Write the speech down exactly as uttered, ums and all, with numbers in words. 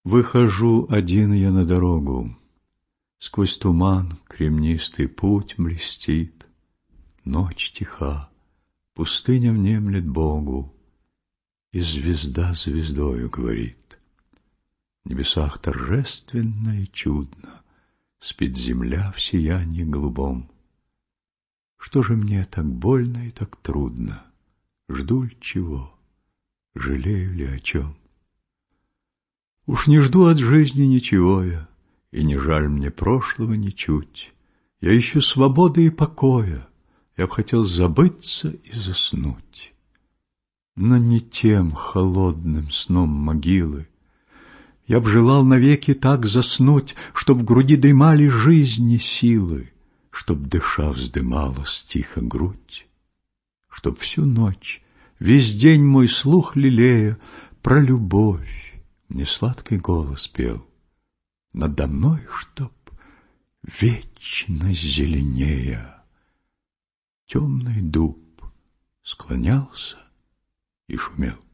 Выхожу один я на дорогу, сквозь туман кремнистый путь блестит. Ночь тиха, пустыня внемлет Богу, и звезда звездою говорит. В небесах торжественно и чудно спит земля в сиянии голубом. Что же мне так больно и так трудно? Жду ли чего? Жалею ли о чем? Уж не жду от жизни ничего я, и не жаль мне прошлого ничуть. Я ищу свободы и покоя, я б хотел забыться и заснуть. Но не тем холодным сном могилы. Я б желал навеки так заснуть, чтоб в груди дремали жизни силы, чтоб, дыша, вздымалась тихо грудь, чтоб всю ночь, весь день мой слух лелея, про любовь мне сладкий голос пел. Надо мной, чтоб вечно зеленея темный дуб склонялся и шумел.